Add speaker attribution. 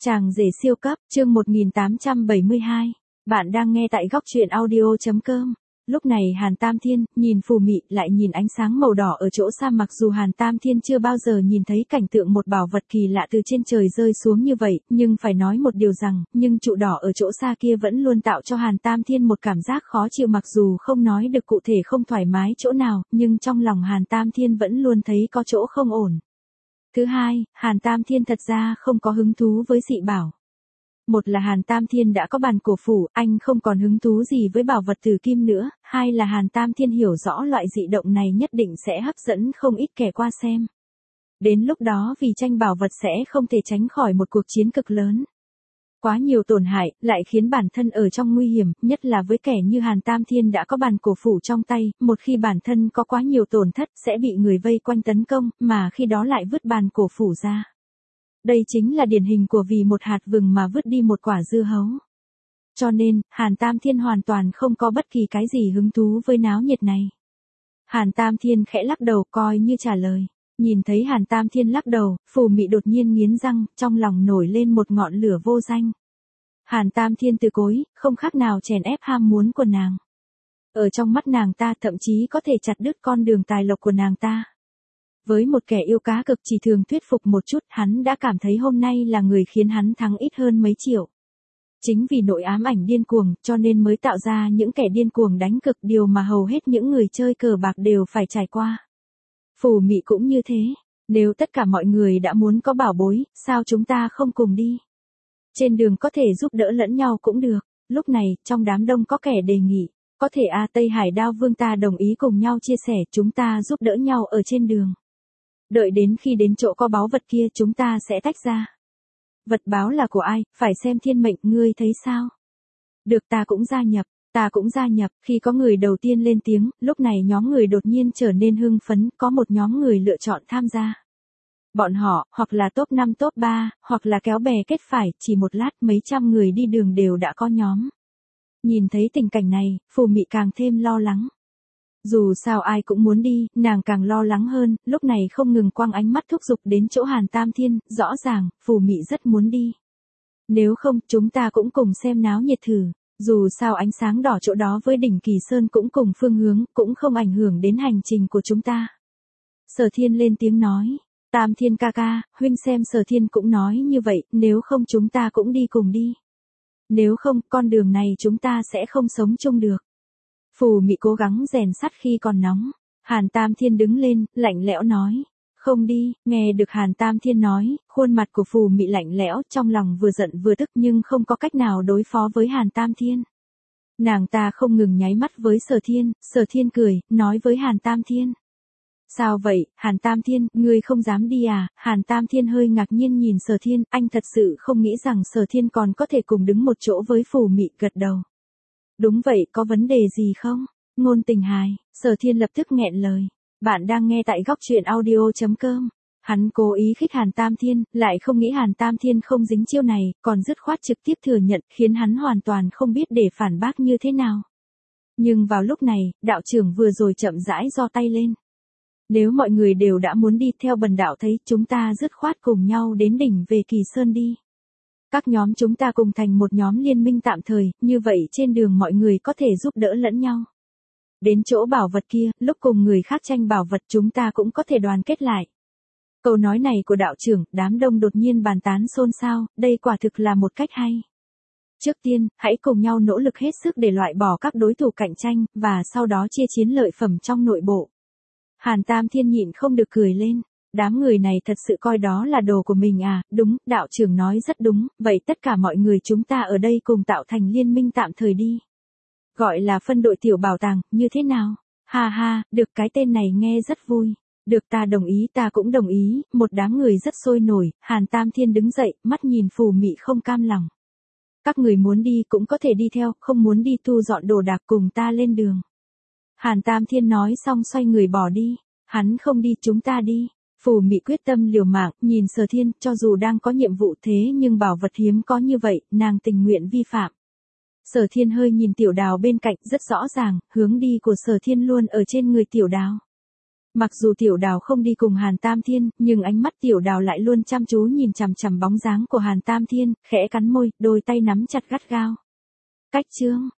Speaker 1: Chàng rể siêu cấp, chương 1872. Bạn đang nghe tại góc truyện audio.com. Lúc này Hàn Tam Thiên, nhìn Phù Mị, lại nhìn ánh sáng màu đỏ ở chỗ xa, mặc dù Hàn Tam Thiên chưa bao giờ nhìn thấy cảnh tượng một bảo vật kỳ lạ từ trên trời rơi xuống như vậy, nhưng phải nói một điều rằng, nhưng trụ đỏ ở chỗ xa kia vẫn luôn tạo cho Hàn Tam Thiên một cảm giác khó chịu, mặc dù không nói được cụ thể không thoải mái chỗ nào, nhưng trong lòng Hàn Tam Thiên vẫn luôn thấy có chỗ không ổn. Thứ hai, Hàn Tam Thiên thật ra không có hứng thú với dị bảo. Một là Hàn Tam Thiên đã có bàn cổ phủ, anh không còn hứng thú gì với bảo vật từ kim nữa. Hai là Hàn Tam Thiên hiểu rõ loại dị động này nhất định sẽ hấp dẫn không ít kẻ qua xem. Đến lúc đó vì tranh bảo vật sẽ không thể tránh khỏi một cuộc chiến cực lớn. Quá nhiều tổn hại, lại khiến bản thân ở trong nguy hiểm, nhất là với kẻ như Hàn Tam Thiên đã có bàn cổ phủ trong tay, một khi bản thân có quá nhiều tổn thất sẽ bị người vây quanh tấn công, mà khi đó lại vứt bàn cổ phủ ra. Đây chính là điển hình của vì một hạt vừng mà vứt đi một quả dưa hấu. Cho nên, Hàn Tam Thiên hoàn toàn không có bất kỳ cái gì hứng thú với náo nhiệt này. Hàn Tam Thiên khẽ lắc đầu coi như trả lời. Nhìn thấy Hàn Tam Thiên lắc đầu, Phù Mị đột nhiên nghiến răng, trong lòng nổi lên một ngọn lửa vô danh. Hàn Tam Thiên từ cối, không khác nào chèn ép ham muốn của nàng. Ở trong mắt nàng ta thậm chí có thể chặt đứt con đường tài lộc của nàng ta. Với một kẻ yêu cá cực chỉ thường thuyết phục một chút, hắn đã cảm thấy hôm nay là người khiến hắn thắng ít hơn mấy triệu. Chính vì nỗi ám ảnh điên cuồng, cho nên mới tạo ra những kẻ điên cuồng đánh cực, điều mà hầu hết những người chơi cờ bạc đều phải trải qua. Phù Mị cũng như thế, nếu tất cả mọi người đã muốn có bảo bối, sao chúng ta không cùng đi? Trên đường có thể giúp đỡ lẫn nhau cũng được. Lúc này, trong đám đông có kẻ đề nghị, có thể Tây Hải Đao Vương ta đồng ý cùng nhau chia sẻ, chúng ta giúp đỡ nhau ở trên đường. Đợi đến khi đến chỗ có báu vật kia chúng ta sẽ tách ra. Vật báo là của ai, phải xem thiên mệnh, ngươi thấy sao? Được, ta cũng gia nhập, khi có người đầu tiên lên tiếng, lúc này nhóm người đột nhiên trở nên hưng phấn, có một nhóm người lựa chọn tham gia. Bọn họ, hoặc là top 5 top 3, hoặc là kéo bè kết phải, chỉ một lát mấy trăm người đi đường đều đã có nhóm. Nhìn thấy tình cảnh này, Phù Mị càng thêm lo lắng. Dù sao ai cũng muốn đi, nàng càng lo lắng hơn, lúc này không ngừng quăng ánh mắt thúc giục đến chỗ Hàn Tam Thiên, rõ ràng, Phù Mị rất muốn đi. Nếu không, chúng ta cũng cùng xem náo nhiệt thử, dù sao ánh sáng đỏ chỗ đó với đỉnh Kỳ Sơn cũng cùng phương hướng, cũng không ảnh hưởng đến hành trình của chúng ta. Sở Thiên lên tiếng nói, Tam Thiên ca ca, huynh xem Sở Thiên cũng nói như vậy, nếu không chúng ta cũng đi cùng đi. Nếu không, con đường này chúng ta sẽ không sống chung được. Phù Mị cố gắng rèn sắt khi còn nóng. Hàn Tam Thiên đứng lên, lạnh lẽo nói. Không đi, nghe được Hàn Tam Thiên nói, khuôn mặt của Phù Mị lạnh lẽo, trong lòng vừa giận vừa tức nhưng không có cách nào đối phó với Hàn Tam Thiên. Nàng ta không ngừng nháy mắt với Sở Thiên cười, nói với Hàn Tam Thiên. Sao vậy, Hàn Tam Thiên, ngươi không dám đi à? Hàn Tam Thiên hơi ngạc nhiên nhìn Sở Thiên, anh thật sự không nghĩ rằng Sở Thiên còn có thể cùng đứng một chỗ với Phù Mị, gật đầu. Đúng vậy, có vấn đề gì không? Ngôn tình hài, Sở Thiên lập tức nghẹn lời. Bạn đang nghe tại góc truyện audio.com. Hắn cố ý khích Hàn Tam Thiên, lại không nghĩ Hàn Tam Thiên không dính chiêu này, còn dứt khoát trực tiếp thừa nhận, khiến hắn hoàn toàn không biết để phản bác như thế nào. Nhưng vào lúc này, đạo trưởng vừa rồi chậm rãi giơ tay lên. Nếu mọi người đều đã muốn đi theo bần đạo thấy, chúng ta dứt khoát cùng nhau đến đỉnh về Kỳ Sơn đi. Các nhóm chúng ta cùng thành một nhóm liên minh tạm thời, như vậy trên đường mọi người có thể giúp đỡ lẫn nhau. Đến chỗ bảo vật kia, lúc cùng người khác tranh bảo vật chúng ta cũng có thể đoàn kết lại. Câu nói này của đạo trưởng, đám đông đột nhiên bàn tán xôn xao, đây quả thực là một cách hay. Trước tiên, hãy cùng nhau nỗ lực hết sức để loại bỏ các đối thủ cạnh tranh, và sau đó chia chiến lợi phẩm trong nội bộ. Hàn Tam Thiên nhịn không được cười lên. Đám người này thật sự coi đó là đồ của mình à? Đúng, đạo trưởng nói rất đúng, vậy tất cả mọi người chúng ta ở đây cùng tạo thành liên minh tạm thời đi. Gọi là phân đội tiểu bảo tàng, như thế nào? Ha ha, được, cái tên này nghe rất vui. Được, ta đồng ý, ta cũng đồng ý. Một đám người rất sôi nổi. Hàn Tam Thiên đứng dậy, mắt nhìn Phù Mị không cam lòng. Các người muốn đi cũng có thể đi theo, không muốn đi thu dọn đồ đạc cùng ta lên đường. Hàn Tam Thiên nói xong xoay người bỏ đi. Hắn không đi, chúng ta đi. Phù Mị quyết tâm liều mạng, nhìn Sở Thiên, cho dù đang có nhiệm vụ thế nhưng bảo vật hiếm có như vậy, nàng tình nguyện vi phạm. Sở Thiên hơi nhìn Tiểu Đào bên cạnh, rất rõ ràng, hướng đi của Sở Thiên luôn ở trên người Tiểu Đào. Mặc dù Tiểu Đào không đi cùng Hàn Tam Thiên, nhưng ánh mắt Tiểu Đào lại luôn chăm chú nhìn chằm chằm bóng dáng của Hàn Tam Thiên, khẽ cắn môi, đôi tay nắm chặt gắt gao. Cách chương.